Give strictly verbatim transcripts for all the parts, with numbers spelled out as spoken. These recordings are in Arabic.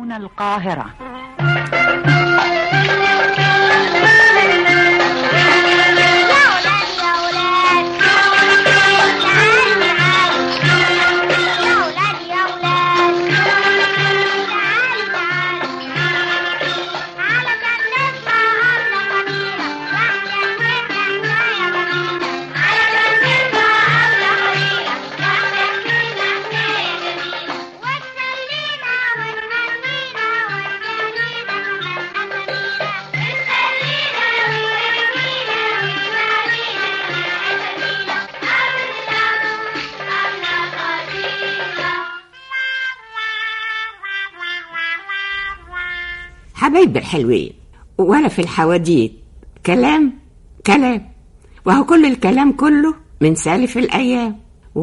هنا القاهرة. حبايب الحلوين، ولا في الحواديت كلام كلام، وهو كل الكلام كله من سالف الأيام.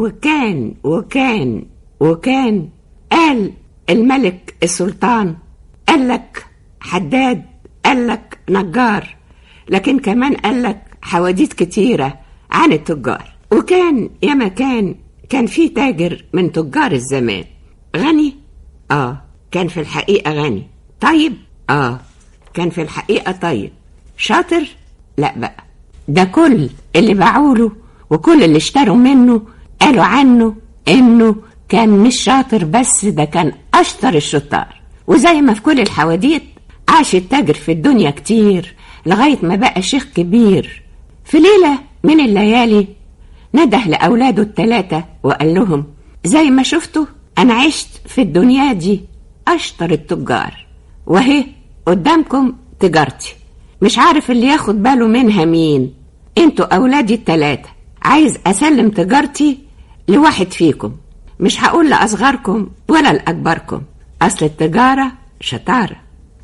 وكان وكان وكان قال الملك السلطان، قال لك حداد، قال لك نجار، لكن كمان قال لك حواديت كتيرة عن التجار. وكان يا مكان كان في تاجر من تجار الزمان، غني آه كان في الحقيقة غني. طيب آه كان في الحقيقة طيب. شاطر؟ لا بقى، ده كل اللي باعوله وكل اللي اشتروا منه قالوا عنه انه كان مش شاطر بس، ده كان اشطر الشطار. وزي ما في كل الحواديت عاش التاجر في الدنيا كتير لغاية ما بقى شيخ كبير. في ليلة من الليالي نده لأولاده التلاتة وقال لهم: زي ما شفتوا أنا عشت في الدنيا دي أشطر التجار، وهي قدامكم تجارتي، مش عارف اللي ياخد باله منها مين. انتوا أولادي التلاتة، عايز أسلم تجارتي لواحد فيكم، مش هقول لأصغركم ولا لأكبركم، أصل التجارة شطارة.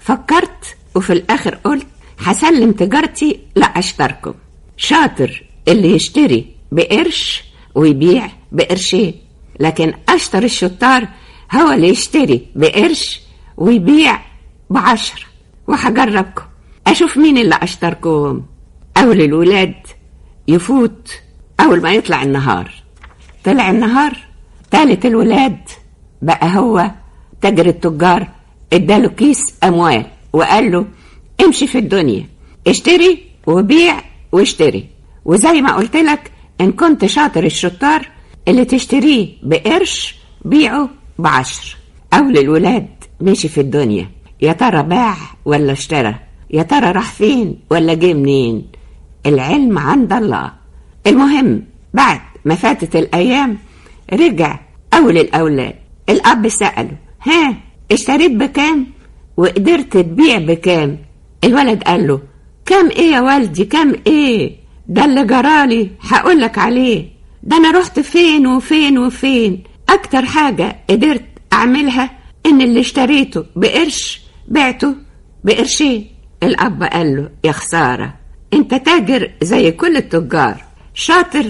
فكرت وفي الآخر قلت هسلم تجارتي لأشطركم. شاطر اللي يشتري بقرش ويبيع بقرشين، لكن أشطر الشطار هو اللي يشتري بقرش ويبيع بعشرة. وهجربكم أشوف مين اللي أشطركم. أول الولاد يفوت أول ما يطلع النهار. طلع النهار، تالت الولاد بقى هو تاجر التجار، اداله كيس أموال وقال له: امشي في الدنيا، اشتري وبيع واشتري، وزي ما قلت لك إن كنت شاطر الشطار اللي تشتريه بقرش بيعه بعشر. أول الولاد مشي في الدنيا، يا ترى باع ولا اشترى، يا ترى راح فين ولا جه منين، العلم عند الله. المهم بعد ما فاتت الأيام رجع أول الأولاد. الأب سأله: ها اشتريت بكام وقدرت تبيع بكام؟ الولد قال له: كام ايه يا والدي، كام ايه؟ ده اللي جرالي هقولك عليه، ده انا رحت فين وفين وفين. اكتر حاجة قدرت اعملها ان اللي اشتريته بقرش بعته بقرشين. الاب قال له: يا خسارة، انت تاجر زي كل التجار، شاطر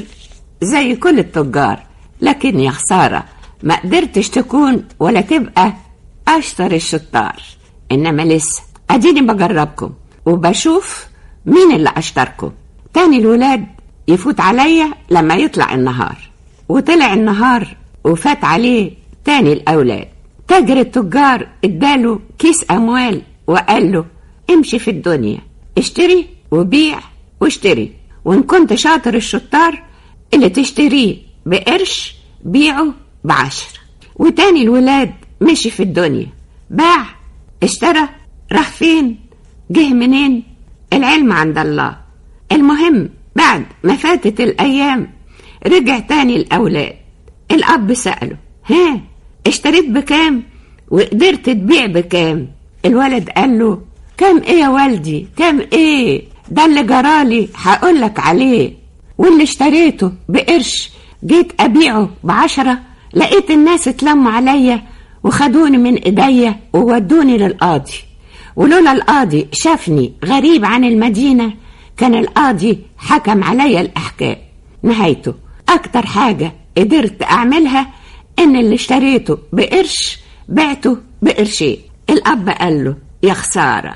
زي كل التجار، لكن يا خسارة ما قدرتش تكون ولا تبقى اشطر الشطار. انما لسه اديني بجربكم وبشوف مين اللي اشطركم. تاني الولاد يفوت عليا لما يطلع النهار. وطلع النهار وفات عليه تاني الاولاد. تاجر التجار اداله كيس اموال وقال له: امشي في الدنيا، اشتري وبيع واشتري، وان كنت شاطر الشطار اللي تشتريه بقرش بيعه بعشر. وتاني الولاد مشي في الدنيا، باع اشترى، راح فين جه منين، العلم عند الله. المهم بعد ما فاتت الأيام رجع تاني الأولاد. الأب سأله: ها اشتريت بكام وقدرت تبيع بكام؟ الولد قال له: كام ايه يا والدي، كام ايه؟ ده اللي جرالي هقولك عليه، واللي اشتريته بقرش جيت أبيعه بعشرة، لقيت الناس اتلموا عليا وخدوني من ايديا وودوني للقاضي، ولولا القاضي شافني غريب عن المدينة كان القاضي حكم عليا الأحكام. نهايته أكتر حاجة قدرت أعملها إن اللي اشتريته بقرش بعته بقرشين. الأب قال له: يا خسارة،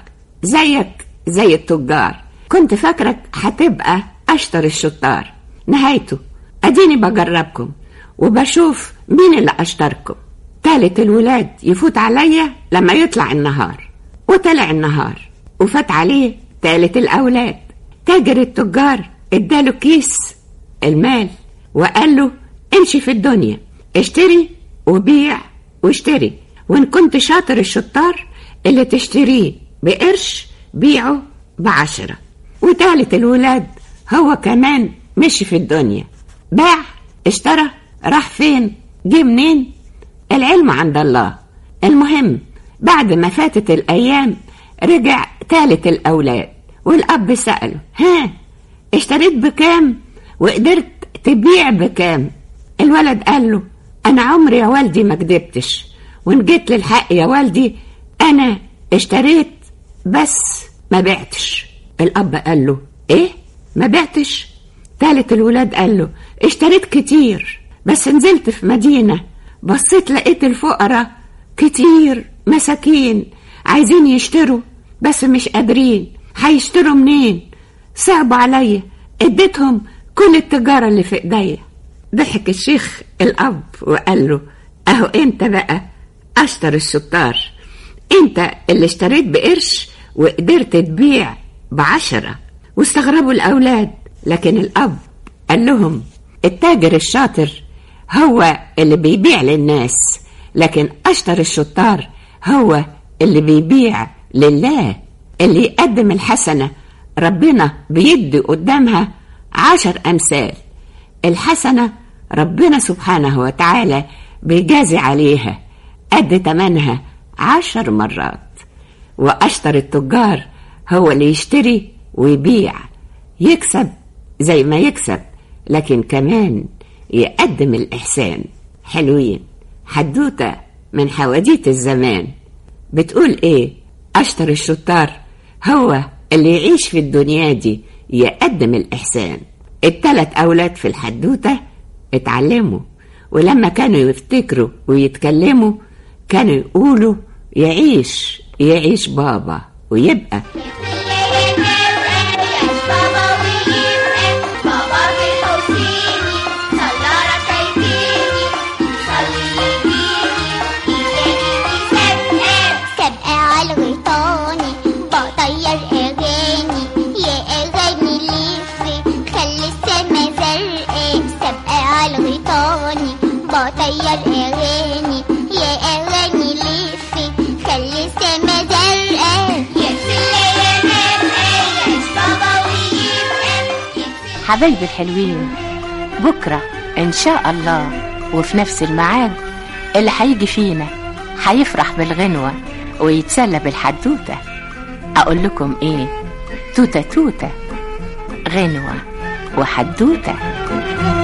زيك زي التجار، كنت فاكرك هتبقى أشطر الشطار. نهايته أديني بجربكم وبشوف مين اللي أشطركم. تالت الولاد يفوت عليا لما يطلع النهار. وطلع النهار وفات عليه تالت الأولاد. تاجر التجار اداله كيس المال وقال له امشي في الدنيا، اشتري وبيع واشتري، وان كنت شاطر الشطار اللي تشتريه بقرش بيعه بعشرة. وتالت الولاد هو كمان مشي في الدنيا، باع اشترى، راح فين جه منين العلم عند الله. المهم بعد ما فاتت الأيام رجع تالت الأولاد، والأب سأله ها اشتريت بكام وقدرت تبيع بكام؟ الولد قال له أنا عمري يا والدي ما كدبتش، وإن جيت للحق يا والدي أنا اشتريت بس ما بعتش. الأب قال له إيه ما بعتش؟ تالت الولاد قال له اشتريت كتير، بس نزلت في مدينة بصيت لقيت الفقراء كتير مساكين عايزين يشتروا بس مش قادرين، هيشتروا منين؟ صعب عليا، اديتهم كل التجارة اللي في ايديا. ضحك الشيخ الأب وقال له اهو انت بقى اشطر الشطار، انت اللي اشتريت بقرش وقدرت تبيع بعشرة. واستغربوا الأولاد، لكن الأب قال لهم التاجر الشاطر هو اللي بيبيع للناس، لكن أشطر الشطار هو اللي بيبيع لله. اللي يقدم الحسنة ربنا بيدي قدامها عشر أمثال. الحسنة ربنا سبحانه وتعالى بيجازي عليها قد تمنها عشر مرات. وأشطر التجار هو اللي يشتري ويبيع، يكسب زي ما يكسب، لكن كمان يقدم الإحسان. حلوين حدوتة من حواديت الزمان بتقول ايه؟ أشطر الشطار هو اللي يعيش في الدنيا دي يقدم الإحسان. التلات أولاد في الحدوتة اتعلموا، ولما كانوا يفتكروا ويتكلموا كانوا يقولوا يعيش يعيش بابا ويبقى طير اغاني يا اغاني لفي خلي السما زرقاء يقفل ليالي يعيش بابا ويبقى. حبايبي الحلوين، بكرة ان شاء الله وفي نفس الميعاد اللي هيجي فينا هيفرح بالغنوة ويتسلى بالحدوتة. اقول لكم ايه؟ توتة توتة غنوة وحدوتة.